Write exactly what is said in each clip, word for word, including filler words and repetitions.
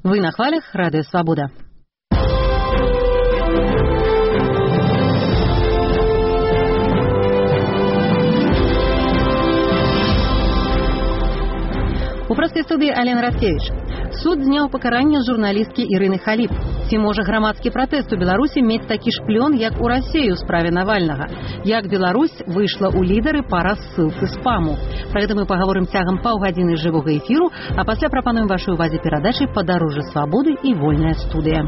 Вы на хвалях Радио Свобода. У праскай студыі Алена Раскевіч. Суд зняў пакаранне журналісткі Ірыны Халіп. Ці можа грамадскі пратэст у Беларусі мець такі ж плён, як у Расіі ў справе Навальнага? Як Беларусь выйшла ў лідары па рассылцы спаму? Пра гэта мы пагаворым цягам паўгадзіны жывога эфіру, а пасля прапануем вашай увазе перадачы «Падарожжа свабоды» і «Вольная студыя».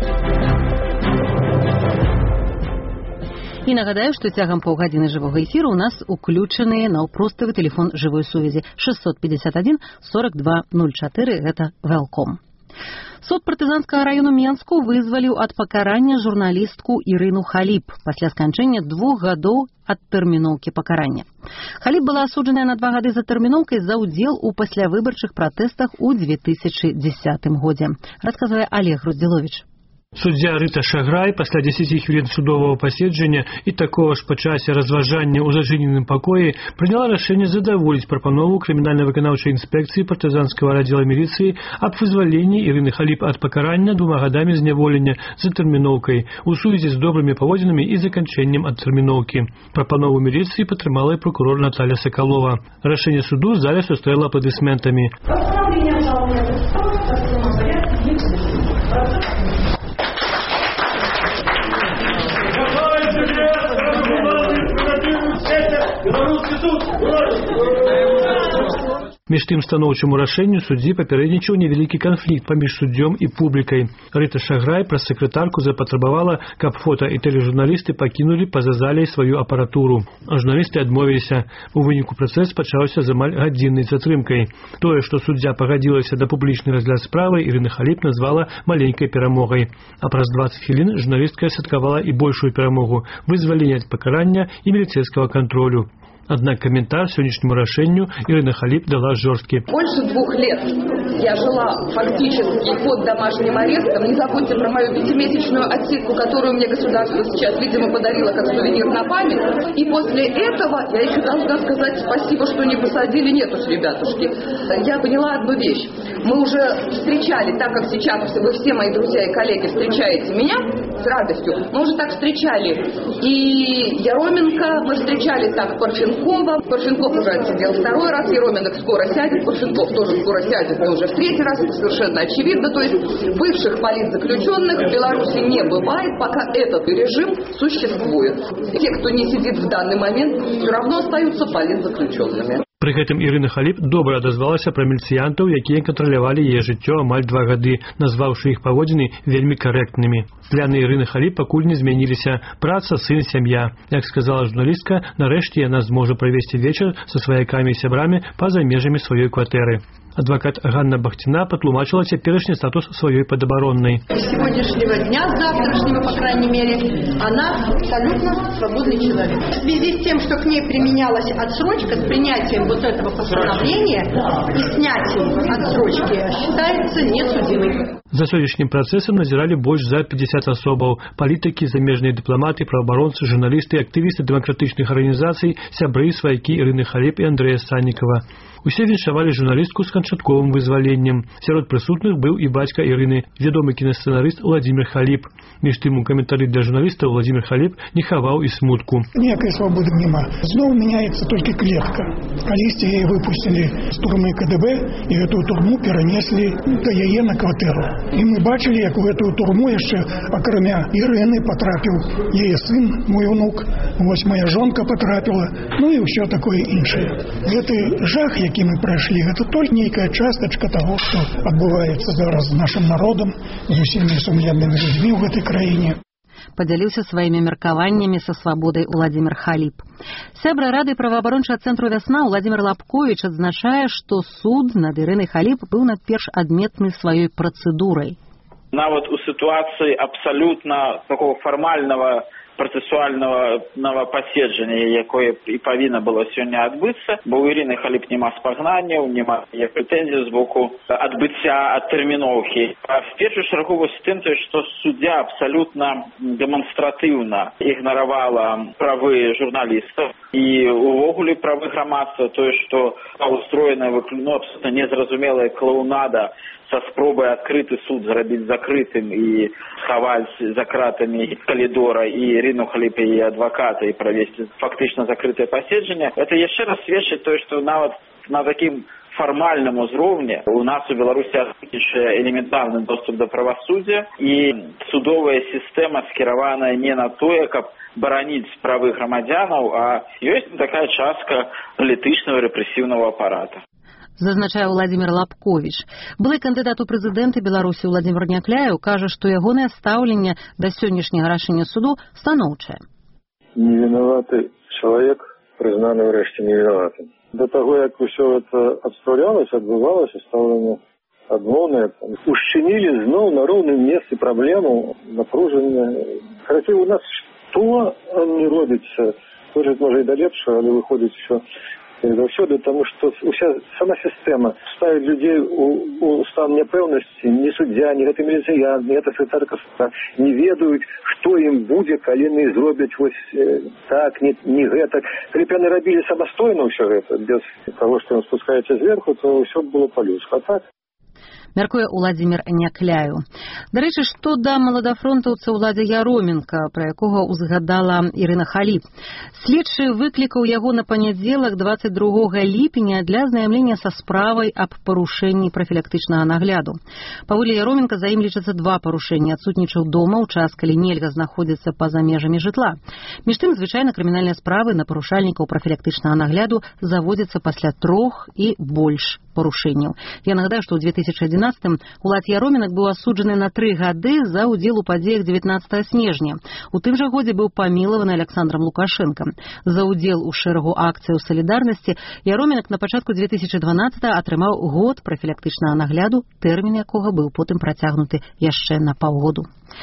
І нагадаю, што цягам паўгадзіны жывога эфіру ў нас уключаныя наўпроставы тэлефон жывой сувязі шэсцьсот пятьдесят один сорок два ноль чатыры, гэта Велком. Суд партызанскага раёну Менску вызваліў ад пакарання журналістку Ірыну Халіп пасля сканчэння двух гадоў ад тэрміноўкі пакарання. Халіп была асуджаная на два гады за тэрміноўкай за ўдзел у паслявыбарчых пратэстах у две тысячи дзесятым годзе. Расказвае Олег Груздзіловіч. Суддзя Рыта Шаграй пасля дзесяці хвілін судовага паседжання і такога ж па часе разважання ў зачыненым пакоі прыняла рашэнне задаволіць прапанову крымінальна-выканаўчай інспекцыі партызанскага раддзела міліцыі аб вызваленні Ірыны Халіп ад пакарання двума гадамі зняволення за тэрміноўкай у сувязі з добрымі паводзінамі і заканчэннем адтэрміноўкі. Прапанову міліцыі падтрымала і прокурор Наталья Сакалова. Рашэнне суду зале сустрэла апладысментамі. Між тым станоўчаму рашэнню суддзі папярэднічаў невялікі канфлікт паміж суддзём і публікай. Рыта Шаграй праз сакратарку запатрабавала, каб фота- і тэлежурналісты пакінулі па-за залей сваю апаратуру. А журналісты адмовіліся. У выніку працэс пачаўся з амаль гадзіннай затрымкай. Тое, што суддзя пагадзілася да публічны разгляд справы, Ірына Халіп назвала маленькай перамогай. А праз дваццаць хвілін журналістка святкавала і большую перамогу – вызваленне ад пакарання і міліцэйскага кантролю. Однако комментарий сегодняшнему решению Ирина Халіп дала жесткий. Больше двух лет я жила фактически под домашним арестом. Не забудьте про мою пятимесячную отсидку, которую мне государство сейчас, видимо, подарило как сувенир на память. И после этого я еще должна сказать спасибо, что не посадили, нет уж, ребятушки. Я поняла одну вещь. Мы уже встречали, так как сейчас вы все мои друзья и коллеги встречаете меня с радостью, мы уже так встречали и Яроменко, мы встречали так Парфенкова. Парфенков уже отсидел второй раз, Ероменок скоро сядет, Парфенков тоже скоро сядет, но уже в третий раз, это совершенно очевидно. То есть бывших политзаключенных в Беларуси не бывает, пока этот режим существует. Те, кто не сидит в данный момент, все равно остаются политзаключенными. Пры гэтым Ірына Халіп добра адазвалася пра міліцыянтаў, якія кантралявалі яе жыццё амаль два гады, назваўшы іх паводзіны вельмі карэктнымі. Планы Ірыны Халіп пакуль не змяніліся. Праца, сын, сям'я. Як сказала журналістка, нарэшце яна зможа правесці вечар са сваякамі і сябрамі па-за межамі сваёй кватэры. Адвокат Ганна Бахтина патлумачыла цяперашні статус сваёй падабароннай. С сегодняшнего дня, с завтрашнего, по крайней мере, она абсолютно свободный человек. В связи с тем, что к ней применялась отсрочка, с принятием вот этого постановления и снятием отсрочки, считается несудимой. За сённяшнім працэсам назіралі больш за пятьдесят асобаў. Палітыкі, замежныя дыпламаты, праваабаронцы, журналісты, актывісты дэмакратычных арганізацый, сябры, сваякі Ірыны Халіп і Андрэя Саннікава. Усе віншавалі журналістку з канчатковым вызваленнем. Сярод прысутных быў і бацька Ірыны, вядомы кінасцэнарыст Владимир Халіп. Між тым у каментары для журналістаў Владимир Халіп не хаваў і смутку. Ніякай свабоды няма. Зноў мяняецца толькі клетка. Калісьці яе выпусцілі з турмы КДБ і гэтую турму перанеслі да яе на кватэру. І мы бачылі, як у гэтую турму яшчэ акрамя Ірыны патрапіў яе сын, мой унук, вось моя жонка патрапіла, ну і ўсё такое іншае. Гэты жах, які мы прайшлі, гэта толькі нейкая частачка таго, што адбываецца зараз з нашым народам, з усімі сумленнымі людзьмі ў гэтай краіне. Падзяліўся сваімі меркаваннямі са свабодай Владимир Халіп. Сябра рады праваабарончага цэнтру «Вясна» Владимир Лапкович адзначае, што суд над Ірынай Халіп быў найперш адметны сваёй працэдурай. Нават у сітуацыі абсалютна такого фармальнага працэсуальнага паседжання, якое і павінна было сёння адбыцца, бо ў Ірыны Халіп няма спагнанняў, няма прэтэнзій з боку адбыцця адтэрміноўкі. В першую чаргу вось тым, што суддзя абсалютна дэманстратыўна ігнаравала правы журналістаў і увогуле правы грамадства, тое, што устроена ну, абсолютно незразумелая клоунада со спробой открытый суд зрабіць закрытым и схаваць за кратами калідора и Ірыну Халіп и адвоката и провести фактично закрытое паседжанне. Это яшчэ раз сведчыць тое, што нават на таким формальном узроўні у нас у Беларусі адсутнічае элементарны доступ до правосуддя и судовая система скіраваная не на тое, каб бараніць правы грамадзянаў, а ёсць такая частка палітычнага рэпрэсіўнага апарата. Зазначае Владимир Лапкович. Былы кандыдат у прэзідэнты Беларусі Владимир Някляеў кажа, што ягонае стаўленне да сённяшняга рашэння суду станоўчае. Невінаваты чалавек прызнаны ўрэшце невінаватым. До таго, як усё это абстаўлялася, адбывалася стаўленне адмоўнае. Ушчынілі зноў на роўным месцы праблему напружання. Карацей, у нас што не робіцца, можа, можа і да лепшага, але выходзіць усё заўсёды, таму што уся сама сістэма ставіць людзей у, у стан няпэўнасці. Ні суддзя, ні гэты міліцыянт, ні гэта сакратар суда не ведаюць, што ім будзе, калі яны зробяць вось э, так, не, не гэтак. Калі б яны рабілі самастойна ўсё гэта, без таго, што ён спускаецца зверху, то ўсё было па-людску. А так мяркуе Владимир Някляеў. Дарэчы, што да маладафронтаўца Уладзя Яроменка, пра якога ўзгадала Ірына Халіп. Следчы выклікаў яго на панядзелак дваццаць другога ліпеня для азнаямлення са справай аб парушэнні прафілактычнага нагляду. Паводле Яроменка за ім лічацца два парушэнні. Адсутнічаў дома ў час, калі нельга знаходзіцца па-за межамі жытла. Між тым, звычайна крымінальныя справы на парушальнікаў прафілактычнага нагляду заводзяцца пасля трох і больш парушэнняў. Я нагадаю, што ў две тысячы адзінаццатым Уладзь Яроменак быў асуджаны на тры гады за ўдзел у падзеях дзевятнаццатага снежня. У тым жа годзе быў памілаваны Александром Лукашенкам. За ўдзел у шэрагу акцыяў салідарнасці Яроменак на пачатку две тысячы дванаццатага атрымаў год прафілактычнага нагляду, тэрмін якога быў потым працягнуты яшчэ на паўгоду.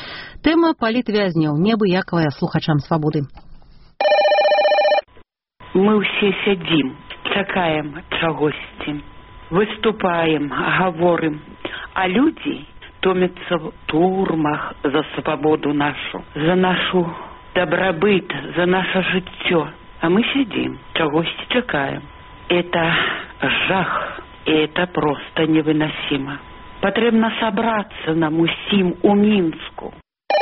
Тэма палітвязняў неабыякавая слухачам Свабоды. Мы ўсе сядзім, чакаем чагосьці. Выступаем, говорим, а люди томятся в турмах за свободу нашу, за нашу добробыт, за наше жыццё. А мы сидим, чагосьці чакаем. Это жах, и это просто невыносимо. Потребно собраться нам усім у Минску.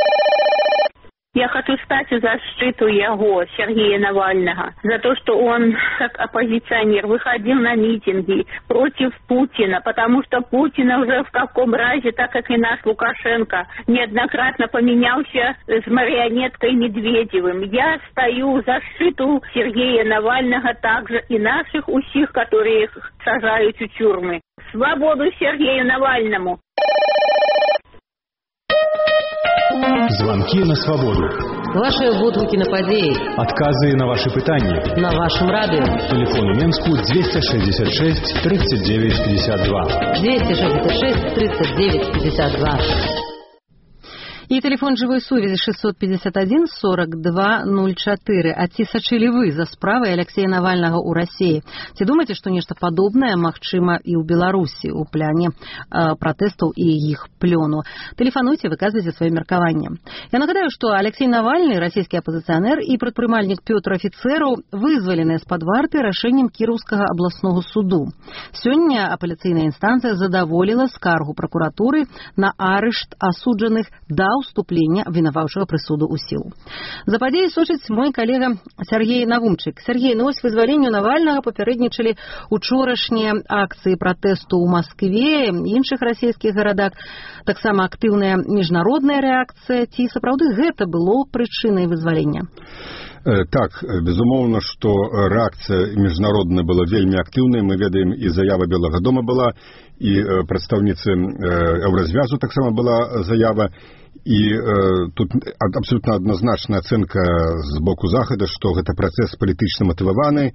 Я хочу стать в защиту его, Сергея Навального, за то, что он, как оппозиционер, выходил на митинги против Путина, потому что Путин уже в каком разе, так как и наш Лукашенко, неоднократно поменялся с марионеткой Медведевым. Я стою в защиту Сергея Навального, также и наших усих, которые их сажают в тюрьмы. Свободу Сергею Навальному! Звонки на свободу. Ваши водгукі на падзеі. Отказы на ваши пытанні. На вашем радио. Телефон у Менску двести шестьдесят шесть тридцать девять пятьдесят два. двести шестьдесят шесть тридцать девять пятьдесят два. И телефон живой сувязі шестьсот пятьдесят один сорок два ноль четыре. А ці сачылі вы за справай Алексея Навальнага ў Расіі? Ці думаеце, што нешта падобнае магчыма і ў Беларусі ў пляне э, пратэстаў і іх плёну? Тэлефануйце, выказвайце сваё меркаванне. Я нагадаю, што Алексей Навальны, расійскі апазіцыянер і прадпрымальнік Пётр Афіцэраў вызваленыя з-пад варты рашэннем Кіроўскага абласнога суду. Сёння апеляцыйная інстанцыя задаволіла скаргу пракуратуры на арышт асуджаных да уступлення обвинаваўчага прысуду ў сілу. За падзеі сочыць мой калега Сергей Навумчык. Сергей, ну вось вызваленню Навальнага папярэднічалі учорашнія акцыі пратэсту ў Маскве, іншых расійскіх гарадах, таксама актыўная міжнародная рэакцыя. Ці сапраўды гэта было прычынай вызвалення? Так, безумоўна, што рэакцыя міжнародная была вельмі актыўная. Мы ведаем, і заява Белага дома была, і прадстаўніцы Еўразвязу таксама была заява. І э, тут абсолютно адназначная ацэнка з боку Захада, што гэта працэс палітычна матываваны,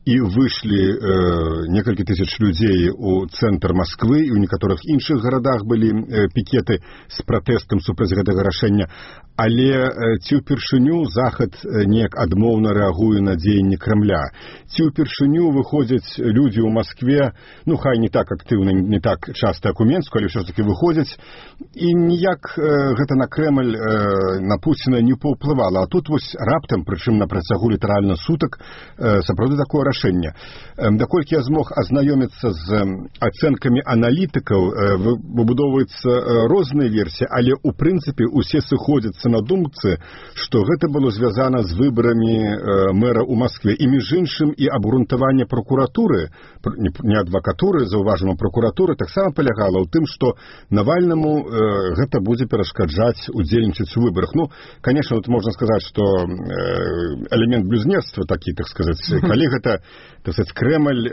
і выйшлі э, некалькі тысяч людзей у цэнтр Масквы, і ў некаторых іншых гарадах былі э, пікеты з пратэстам супраць гэтага рашэння. Але э, ці ўпершыню Захад э, неяк адмоўна рэагуе на дзеянні Крамля? Ці ўпершыню выходзяць людзі ў Маскве, ну хай не так актыўна, не так часта, як у Менску, але ўсё ж таки выходзяць, і ніяк э, гэта на Крэмль, э, на Пуціна не паўплывала. А тут вось раптам, прычым на працягу літаральна сутак, э, сапраўды такое рашэнне. Даколькі я змог азнаёміцца з ацэнкамі аналітыкаў, выбудоўваюцца розныя версіі, але ў прынцыпе усе сыходзяцца на думцы, што гэта было звязана з выбарамі мэра ў Маскве. І між іншым і абгрунтаванне прокуратуры, не адвакатуры, заўважана прокуратуры, таксама палягала ў тым, што Навальнаму гэта будзе перашкаджаць удзельнічаць у выбарах. Ну, конечно, тут можна сказаць, што элемент блюзнерства такі, так сказаць, калі гэта так сказать, Кремль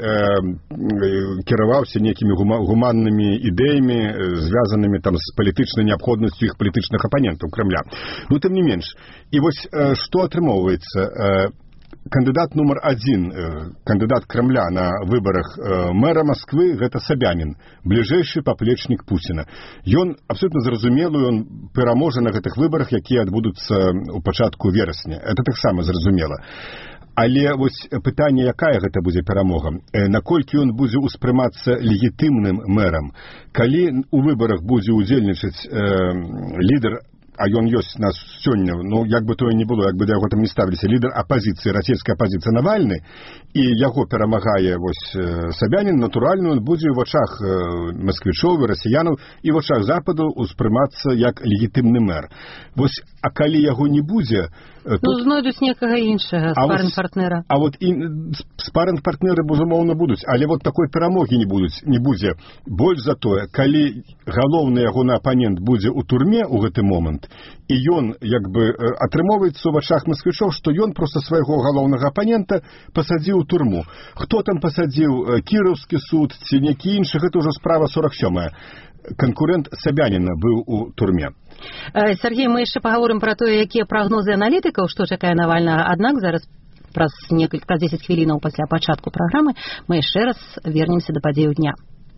э, кіраваўся некімі гуманнымі ідэямі, звязанымі там з палітычнай неабходнасцю іх палітычных апанентаў Кремля. Ну, тым не менш. І вось э, што атрымоўваецца? Э, кандыдат нумар адзін, э, кандыдат Кремля на выбарах э, мэра Масквы, гэта Сабянін, бліжэйшы паплечнік Пуціна. Ён абсолютна зразумелы, ён пераможа на гэтых выбарах, якія адбудуцца ў пачатку верасня. Это таксама зразумела. Але вось пытанне, якая гэта будзе перамога, наколькі ён будзе ўспрымацца легітымным мэрам, калі у выбарах будзе удзельнічаць э, лідар, а ён ёсць нас сёння, ну, як бы тое не было, як бы да яго там не ставіліся, лідар апазіцыі, расійская апазіцыя Навальны, і яго перамагае вось Сабянін, натуральна, ён будзе ў вачах масквічоў, расіянаў і в вачах Западу ўспрымацца як легітымны мэр. Вось, а калі яго не будзе, тут... Ну, знойдуць некага іншага спарринг-партнера. А вот і спарринг-партнеры, безумоўна, будуць, але вот такой перамогі не будуць, не будзе. Больш за тое, калі галоўны ягоны апанент будзе ў турме ў гэты момант, і ён, як бы, атрымоўваецца ў вачах масквічоў, што ён проста свайго галоўнага апанента пасадзіў у турму. Хто там пасадзіў, Кіраўскі суд ці некі іншы, гэта ўжо справа сорок сёмая. Канкурэнт Сабяніна быў у турме. Сергей, мы яшчэ пагаворым пра тое, якія прагнозы аналітыкаў, што чакае Навальнага. Аднак зараз праз некалькі праз дзесяць хвілінаў пасля пачатку праграмы мы яшчэ раз вернемся да падзеяў дня.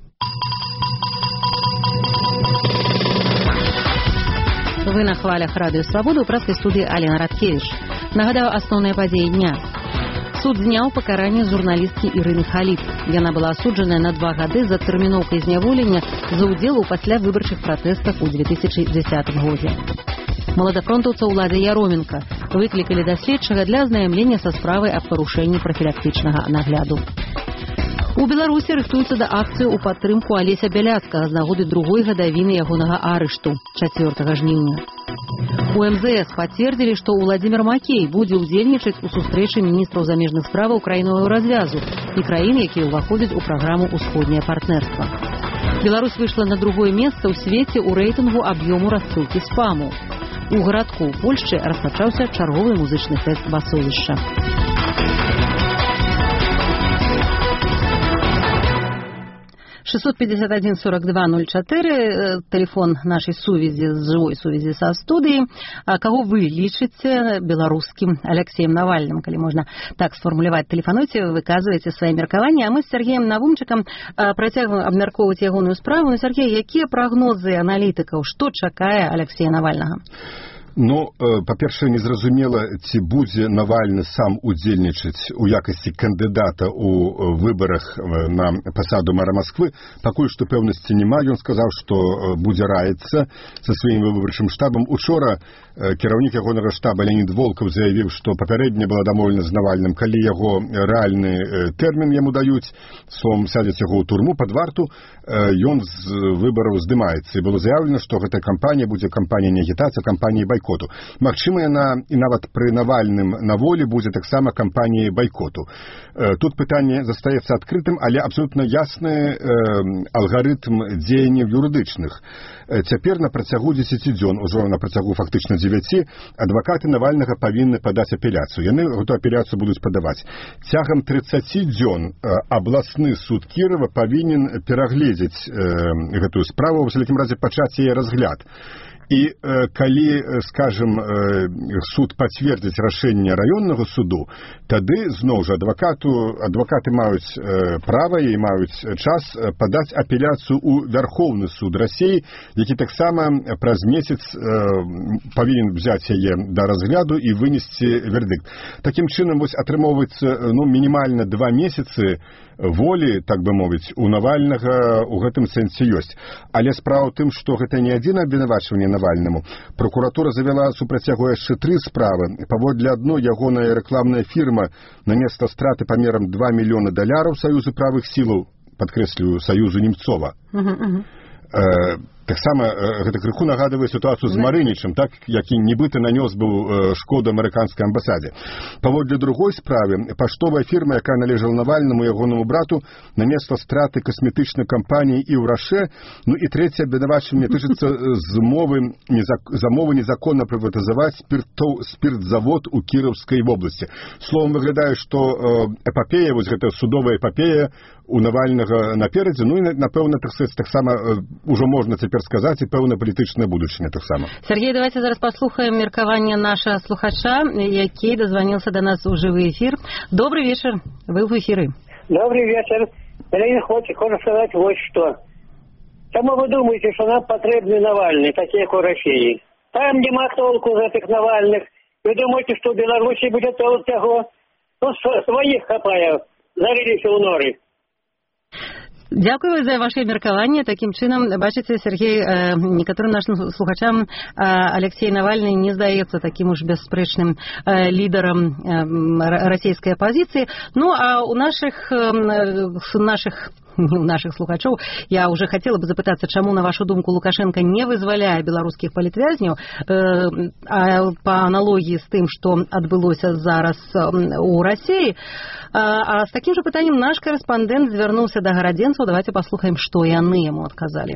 Вы на хвалях Радыё Свабода, у праскай студыі Алена Радкевіч. Нагадаю асноўныя падзеі дня. Суд зняў пакаранне журналісткі Ірыны Халіп. Яна была асуджаная на два гады за тэрміноўкай зняволення за ўдзел у паслявыбарчых пратэстах у две тысячи дзесятым годзе. Маладафронтаўца ўлады Яроменка выклікалі да следчага для азнаямлення са справай аб парушэнні прафілактычнага нагляду. У Беларусі рыхтуюцца да акцыі ў падтрымку Алеся Бяляцкага з нагоды другой гадавіны ягонага арышту чацвёртага жніўня. У эм зэ эс пацвердзілі, што Владзімир Макей будзе ўдзельнічаць у сустрэчы міністраў замежных справаў краінавага развязу і краін, якія ўваходзяць у праграму «Усходняе партнерства». Беларусь выйшла на другое месца ў свеце ў рэйтынгу аб'ёму рассылкі спаму. У гарадку ў Польшчы распачаўся чарговы музычны фэст басовішча. шестьсот пятьдесят один сорок два ноль четыре, телефон нашей сувязі, живой сувязі са студыі. А каго вы лічыце беларускім Алексеем Навальным, калі можна так сфармуляваць? Тэлефануйце, выказвайце свае меркаванні, а мы з Сергеем Навумчыкам працягваем абмяркоўваць ягоную справу. Ну, Сергей, якія прагнозы аналітыкаў, што чакае Алексея Навальнага? Ну, па-першае, незразумела, ці будзе Навальны сам удзельнічаць у якасці кандыдата ў выбарах на пасаду мэра Масквы. Пакуль што пэўнасці няма. Ён сказаў, што будзе раіцца са сваім выбарчым штабам. Учора кіраўнік ягонага штаба Леонід Волкаў заявіў, што папярэдне была дамоўлена з Навальным, калі яго рэальны тэрмін яму даюць, сом сядзяць яго ў турму пад варту, ён з выбараў здымаецца. І было заявлена, што гэтая кампанія будзе кампанія не агітацыя, кампанія байкоту. Магчыма, яна і нават пры Навальным на волі будзе таксама кампаніяй байкоту. Тут пытанне застаецца адкрытым, але абсолютна ясны алгарытм дзеянняў юрыдычных. Цяпер на працягу дзесяці дзён, ужо на працягу фактычна дзевяці, адвакаты Навальнага павінны падаць апеляцыю. Яны гэту апеляцыю будуць падаваць. Цягам трыццаці дзён абласны суд Кірова павінен перагледзець гэтую справу, у всякім разе пачаць яе разгляд. І калі, скажем, суд пацвердзіць рашэнне раённага суду, тады зноў жа адвакату адвакаты маюць права і маюць час падаць апеляцыю ў Вярхоўны суд Расіі, які таксама праз месяц павінен взяць яе да разгляду і вынесці вердыкт. Такім чынам вось атрымоўваецца ну мінімальна два месяцы волі, так бы мовіць, у Навальнага ў гэтым сэнсе ёсць. Але справа ў тым, што гэта не адзін абвінавачванне Навальнаму. Прокуратура завяла супраць яго яшчэ тры справы. Паводле адной ягоная рэкламная фірма нанесла страты памерам два мільёны даляраў Саюзу правых сілаў, падкрэслюю, Саюзу Немцова. Uh-huh, uh-huh. Э, таксама э, гэта крыху нагадвае сітуацыю з Марынічым, так, які нібыта нанёс быў э, шкоду амерыканскай амбасадзе. Паводле другой справы, паштовая фірма, якая належала Навальнаму і ягонаму брату, нанесла страты касметычнай кампаніі і ўраше. Ну і трэцяе абвінавачванне тычыцца змовы замовы незаконна прыватызаваць спиртов, спиртзавод у Кіровскай вобласці. Словом, выглядае, што э, эпапея, вось гэтая судовая эпапея у Навальнага наперадзе, ну і напэўна, так сказаць, таксама э, ужо можна цяпер сказаць і пэўна палітычная будучыня таксама. Сергей, давайте зараз паслухаем меркаванне нашага слухача, які дазваніўся да нас у жывы эфір. Добрый вечер, вы в эфиры. Добрый вечер. Леонид Хочек, хочу сказать вот что. Чому ви думаєте, що нам потрібні Навальні, такі як у Росії? Там нема толку з цих Навальних. Ви думаєте, що в Білорусі буде толк цього? Ну, своїх хапає, зарилися у нори. Дякую за ваше меркаванне. Такім чынам, бачыце, Сергей, э, некаторым нашим слухачам э, Алексей Навальны не здаецца таким уж беспрэчным э, лідарам э, расійскай апозіцыі. Ну, а у наших, э, наших не у наших слухачоў, я уже хотела бы запытацца, чаму, на вашу думку, Лукашенко не вызваляе беларускіх палітвязняў, э, а па аналогіі з тым, што адбылося зараз у Расіі. А, а з такім же пытаннем наш корэспандэнт звярнуўся да гарадзенцаў. Давайте послухаем, что яны ему отказали.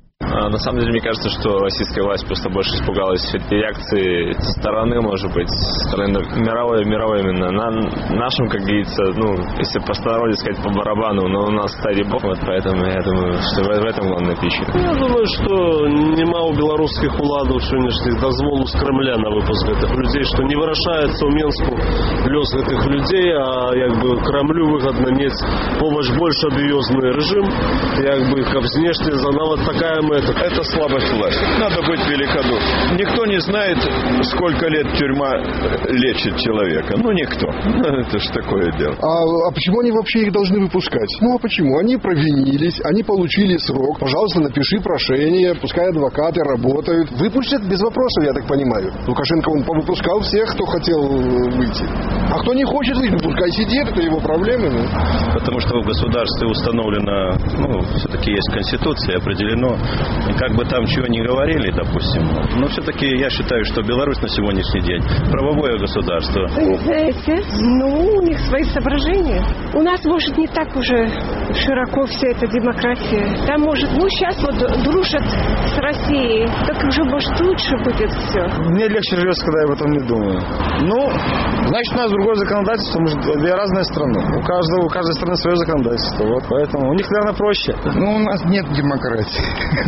На самом деле, мне кажется, что российская власть просто больше испугалась реакции стороны, может быть, стороны мировой, мировой именно. На нашем, как говорится, ну, если по народе сказать, по барабану, но у нас старый бог, вот поэтому я думаю, что в этом главная причина. Я думаю, что нема у белорусских уладов сегодняшних дозволу с Кремля на выпуск этих людей, что не вырашается у Менску лёс этих людей, а як бы Кремлю выгодно иметь помощь больше адыёзный режим, як бы как внешне за навод такая Это, это слабость власти. Надо быть великодушным. Никто не знает, сколько лет тюрьма лечит человека. Ну, никто. Ну, это ж такое дело. А, а почему они вообще их должны выпускать? Ну, а почему? Они провинились, они получили срок. Пожалуйста, напиши прошение, пускай адвокаты работают. Выпустят без вопросов, я так понимаю. Лукашенко, он повыпускал всех, кто хотел выйти. А кто не хочет выйти, пускай сидит, это его проблемы. Ну. Потому что в государстве установлено, ну, все-таки есть Конституция, определено, как бы там чего ни говорили, допустим, но все-таки я считаю, что Беларусь на сегодняшний день правовое государство. Вы знаете, ну, у них свои соображения. У нас, может, не так уже широко вся эта демократия. Там, может, ну, сейчас вот дружат с Россией, так уже, может, лучше будет все. Мне легче живется, когда я об этом не думаю. Ну, значит, у нас другое законодательство, может, две разные страны. У каждого, у каждой страны свое законодательство, вот, поэтому у них, наверное, проще. Ну, у нас нет демократии.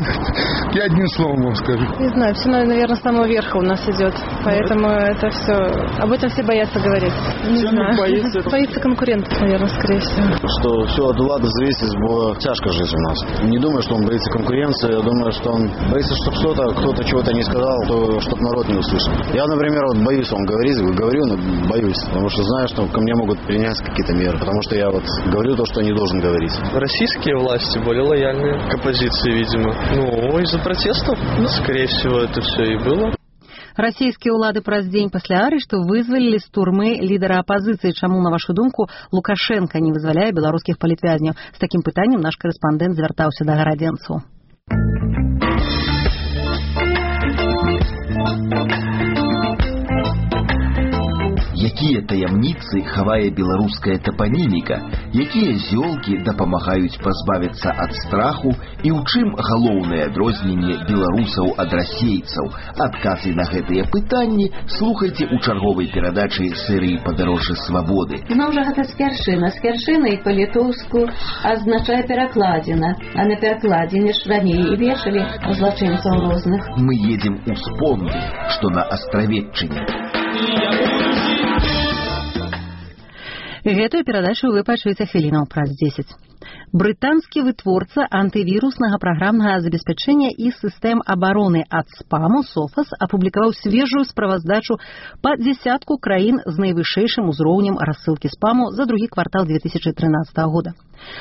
Я одним словом вам скажу. Не знаю, все, наверное, с самого верха у нас идет. Поэтому это все... Об этом все боятся говорить. Не все знаю. Боится. Боится конкурентов, наверное, скорее всего. Что все от влада зависит, бо тяжко жить у нас. Не думаю, что он боится конкуренции. Я думаю, что он боится, чтобы кто-то, кто-то чего-то не сказал, то, чтобы народ не услышал. Я, например, вот боюсь вам говорить, говорю, но боюсь. Потому что знаю, что ко мне могут принять какие-то меры. Потому что я вот говорю то, что не должен говорить. Российские власти более лояльны к оппозиции, видимо. Ну, из-за протестов, ну, скорее всего, это все и было. Расійскія ўлады праз дзень пасля арышту вызвалілі з турмы лідара апазіцыі. Чаму, на вашу думку, Лукашенко не вызваляе беларускіх палітвязняў? З такім пытаннем наш корэспандэнт звяртаўся да гарадзенцаў. Якія таямніцы хавае беларуская тапаніміка, якія зёлкі дапамагаюць пазбавіцца ад страху і ў чым галоўнае адрозненне беларусаў ад расейцаў? Адказы на гэтыя пытанні слухайце ў чарговай перадачы серыі «Падарожжа свабоды». Ну, ўжо гэта скаршына. Скаршына і па-літоўску азначае перакладзіна, а на перакладзіне ж раней і вешалі злачынцаў розных. Мы едзем у Спонды, што на Астравеччыне. Гэтую перадачу вы пачуеце хвілінаў праз дзесяць. Брытанскі вытворца антывіруснага праграмнага забеспячэння і сістэм абароны ад спаму Софас апублікаваў свежую справаздачу па дзесятку краін з найвышэйшым узроўнем рассылкі спаму за другі квартал две тысячи тринадцатого года.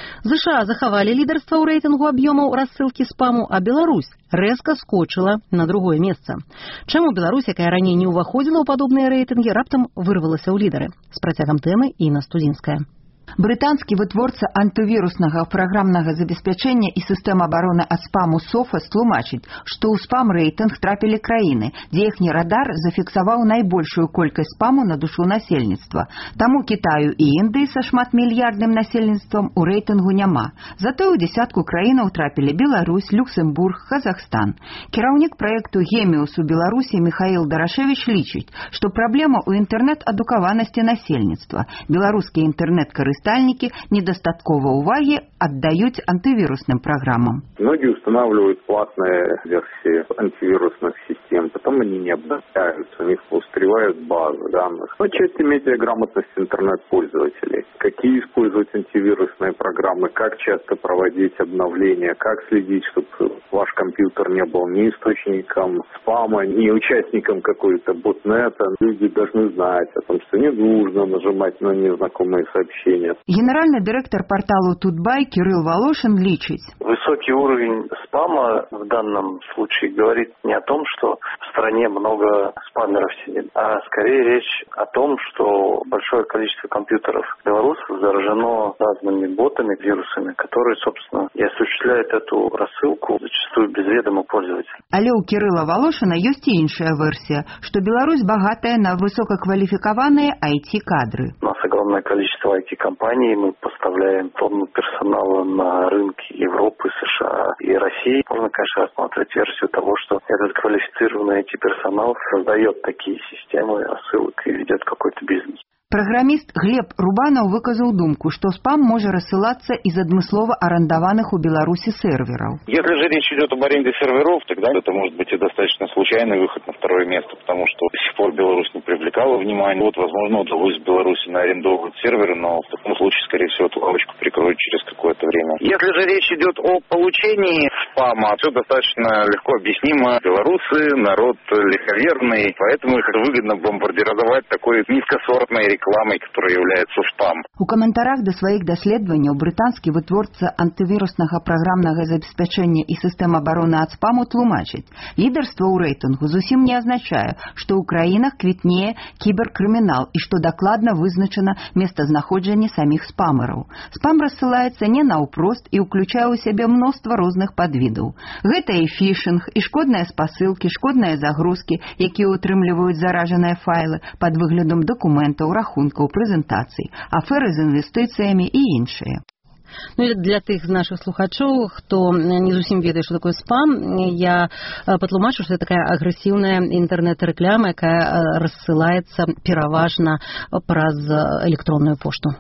ЗША захавалі лідарства ў рэйтынгу аб'ёмаў рассылкі спаму, а Беларусь рэзка скочыла на другое месца. Чаму Беларусь, якая раней не ўваходзіла ў падобныя рэйтынгі, раптам вырвалася ў лідары? З працягам тэмы Інна Студзінская. Брытанскі вытворца антывіруснага праграмнага забеспячэння і сістэм абароны ад спаму Софас тлумачыць, што ў спам-рэйтынг трапілі краіны, дзе іхні радар зафіксаваў найбольшую колькасць спаму на душу насельніцтва. Таму Кітаю і Індыі са шматмільярдным насельніцтвам у рэйтынгу няма. Затое ў дзесятку краінаў трапілі Беларусь, Люксембург, Казахстан. Кіраўнік праекту «Геміус» у Беларусі Михаил Дарашевич лічыць, што праблема ў інтэрнэт-адукаванасці насельніцтва. Беларускія інтэрнэт-карыстальнікі недостаткова уваги отдают антивирусным программам. Многие устанавливают платные версии антивирусных систем, потом они не обновляются, у них устаревают базы данных. Но часть медиаграмотности интернет-пользователей. Какие использовать антивирусные программы, как часто проводить обновления, как следить, чтобы ваш компьютер не был ни источником спама, ни участником какой-то ботнета. Люди должны знать о том, что не нужно нажимать на незнакомые сообщения. Генеральный директор портала Тутбай Кирилл Волошин личит. Высокий уровень спама в данном случае говорит не о том, что в стране много спамеров сидит, а скорее речь о том, что большое количество компьютеров белорусов заражено разными ботами, вирусами, которые, собственно, и осуществляют эту рассылку зачастую без ведома пользователя. Але у Кирилла Волошина есть и иншая версия, что Беларусь богатая на высококвалификованные ай ти-кадры. У нас огромное количество ай ти-компаний, мы поставляем тонну персонала на рынки Европы, США и России. Можно, конечно, рассматривать версию того, что этот квалифицированный ай ти-персонал создает такие системы рассылок и ведет какой-то бизнес. Программист Глеб Рубанов выказал думку, что спам может рассылаться из адмыслова арендованных у Беларуси серверов. Если же речь идет об аренде серверов, тогда это может быть и достаточно случайный выход на второе место, потому что до сих пор Беларусь не привлекала внимания. Вот, возможно, удалось в Беларуси наарендовывать серверы, но в таком случае, скорее всего, эту лавочку прикроют через какое-то время. Если же речь идет о получении спама, все достаточно легко объяснимо. Белорусы – народ легковерный, поэтому их выгодно бомбардировать такой низкосортной рекламой, рекламой, которая является спам. У каментарах до своих даследаванняў брытанскі вытворца антывіруснага праграмнага забеспячэння і сістэм абароны ад спаму тлумачыць. Лідарства ў рэйтынгу зусім не азначае, што ў краінах квітнее кіберкрымінал і што дакладна вызначана месцазнаходжанне саміх спамераў. Спам рассылаецца не наўпрост і ўключае ў сябе мноства розных падвідаў. Гэта і фішынг, і шкодныя спасылкі, шкодныя загрузкі, якія ўтрымліваюць заражаныя файлы пад выглядам дакументаў, рахункаў, прэзентацый, аферы з інвестыцыямі і іншыя. Ну і для тых з нашых слухачоў, хто не зусім ведае, што такое спам, я патлумачу, што это такая агрэсіўная інтэрнэт-рэклама, якая рассылаецца пераважна праз электронную пошту.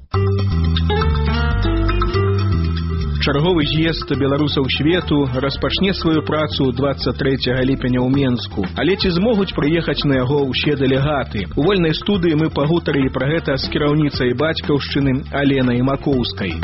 Чарговы з'езд беларусаў свету распачне сваю працу дваццаць трэцяга ліпеня ў Менску. Але ці змогуць прыехаць на яго ўсе дэлегаты? У вольнай студыі мы пагутарылі пра гэта з кіраўніцай бацькаўшчыны Аленай Макоўскай.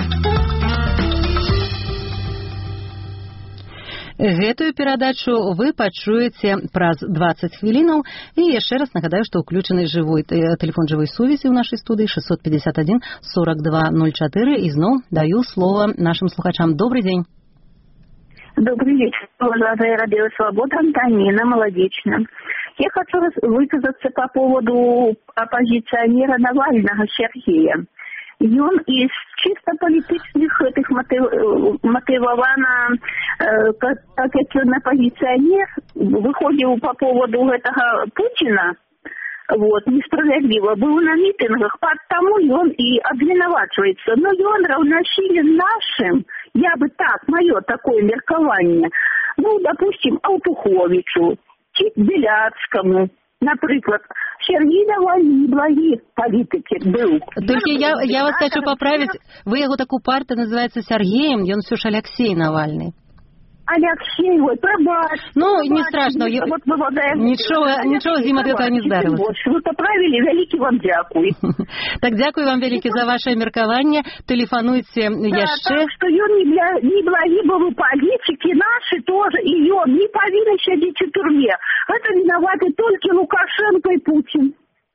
Гэтую перадачу вы пачуеце праз дваццаць хвілінаў. І яшчэ раз нагадаю, што ўключаны жывой тэлефон жывой сувязі ў нашай студыі шестьсот пятьдесят один сорок два ноль четыре. І зноў даю слово нашим слухачам. Добрый день. Добрый вечер. Уважаемая радио Свобода, Антонина, Молодечна. Я хочу высказаться по поводу оппозиционера Навального Сергея. Ён из чисто палітычных этих мотив, мотивовано, э, как, как он оппозиционер, выходил по поводу этого Путина, вот, несправедливо был на митингах, потому он и обвинувачивается. Но он равносилен нашим, я бы так, мое такое меркование, ну, допустим, Алтуховичу, Беляцкому, например, Сергей Навальный неблагий политик был. Только я, я вас хочу поправить, вы его такую партию называете Сергеем, и он все же Алексей Навальный. Алексей, ой, пробач. Ну, не страшно. Я... Вот нічого, нічого з ім ответа не здарилося. Ви поправили, великий вам дякую. Так, дякую вам велике за ваше меркование. Телефонуйте яшчэ. Так, что ён не благи был у политики, наши тоже, и он не повинен сидеть в тюрьме. Это виноваты только Лукашенко и Путин.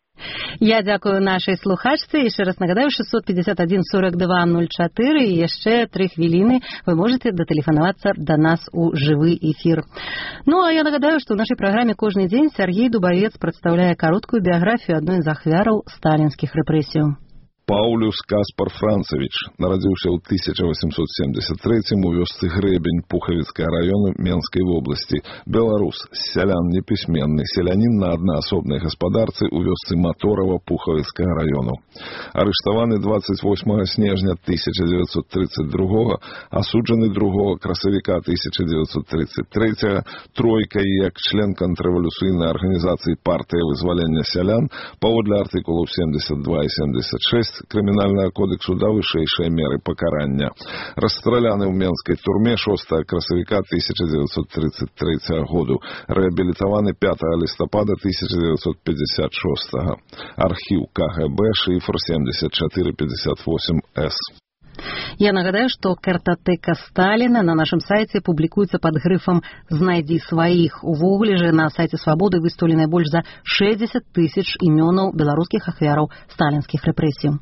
Я дякую нашай слухачцы. Яшчэ раз нагадаю, шестьсот пятьдесят один сорок два ноль четыре, і яшчэ тры хвіліны вы можете датэлефанавацца да нас у жывы эфир. Ну, а я нагадаю, што ў нашай праграме кожны дзень Сергей Дубавец прадстаўляе кароткую біяграфію адной з ахвяраў сталінскіх рэпрэсіяў. Паулюс Каспар Францевич нарадзіўся ў тысяча восемьсот семьдесят третьем у вёсцы Грэбень Пухавіцкага района Менскай вобласці. Беларус, сялян непісьменны, селянін на аднаасобнай гаспадарцы ў вёсцы Маторава Пухавіцкага району. Арыштаваны двадцать восьмого снежня тысяча девятьсот тридцать другого, асуджаны другого красавіка тысяча девятьсот тридцать третьего, тройкай як член контррэвалюцыйнай арганізацыі партыя вызвалення сялян паводле артыкулаў семьдесят два і семьдесят шесть Крымінальнага кодексу да вышэйшай меры пакарання. Расстраляны ў Менскай турме шостага красавіка тысяча девятьсот тридцать третьего году. Рэабілітаваны пятого лістапада тысяча девятьсот пятьдесят шестого. Архіў КГБ, шифр семьдесят четыре пятьдесят восемь эс. Я нагадаю, што картатэка Сталіна на нашым сайце публікуецца пад грыфам «Знайдзі сваіх». Увогуле же на сайце «Свабоды» выстаўлены больш за шестьдесят тысяч імёнаў беларускіх ахвяраў сталінскіх рэпрэсій.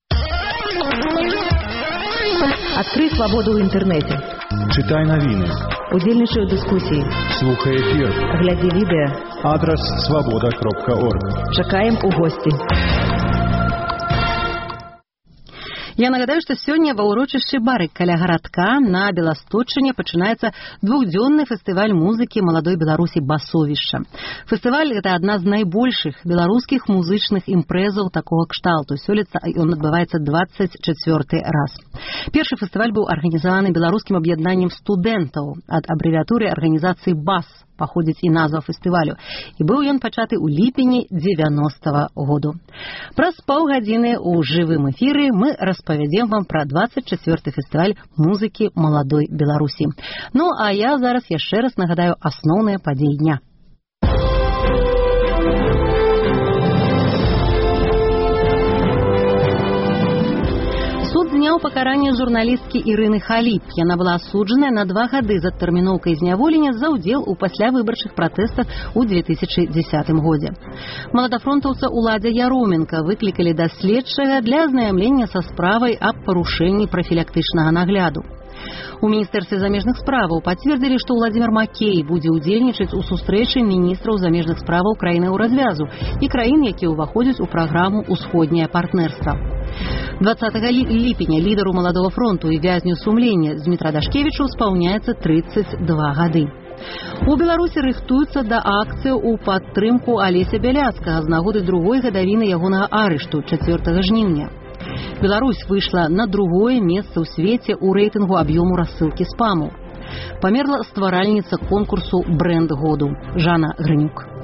Адкрый «Свабоду» ў інтэрнэце. Чытай навіны. Удзельнічай у дыскусіі. Слухай эфір. Глядзі відэа. Адрас свабода кропка орг. Чакаем у госці. Я нагадаю, што сёння ва ўрочышчы Барык каля гарадка на Беласточыне пачынаецца двухдзённы фестываль музыкі маладой Беларусі «Басовішча». Фестываль – гэта адна з найбольшых беларускіх музычных імпрэзаў такога кшталту. Сёлета ён адбываецца двадцать четвёрты раз. Першы фестываль быў арганізаваны беларускім аб'яднаннем студэнтаў ад абрэвіятуры арганізацыі «БАС». Паходзіць і назва фестывалю. І быў ён пачаты ў ліпені дзевяностага году. Праз паўгадзіны ў жывым эфіры мы распавядзем вам пра двадцать четвёрты фестываль музыкі маладой Беларусі. Ну, а я зараз яшчэ раз нагадаю асноўныя падзеі дня. Суд зняў пакаранне журналісткі Ірыны Халіп. Яна была асуджаная на два гады з адтэрміноўкай зняволення за ўдзел у паслявыбарчых пратэстах у две тысячи десятым годзе. Маладафронтаўца Уладзя Яроменка выклікалі да следчага для азнаямлення са справай аб парушэнні прафілактычнага нагляду. У Міністэрстве замежных справаў пацвердзілі, што Владзімир Макей будзе ўдзельнічаць у сустрэчы міністраў замежных справаў краіны ў развязу і краін, якія ўваходзяць у праграму «Усходняе партнерства». двадцатого ліпеня лідару Маладого фронту і вязню сумлення Дмітра Дашкевічу спаўняецца тридцать два гады. У Беларусі рыхтуюцца да акцыі ў падтрымку Алеся Бяляцкага з нагоды другой гадавіны ягонага арышту чацвёртага жніўня. Беларусь выйшла на другое месца ў свеце ў рэйтынгу аб'ёму рассылкі спаму. Памерла стваральніца конкурсу «Брэнд году» Жанна Грынюк.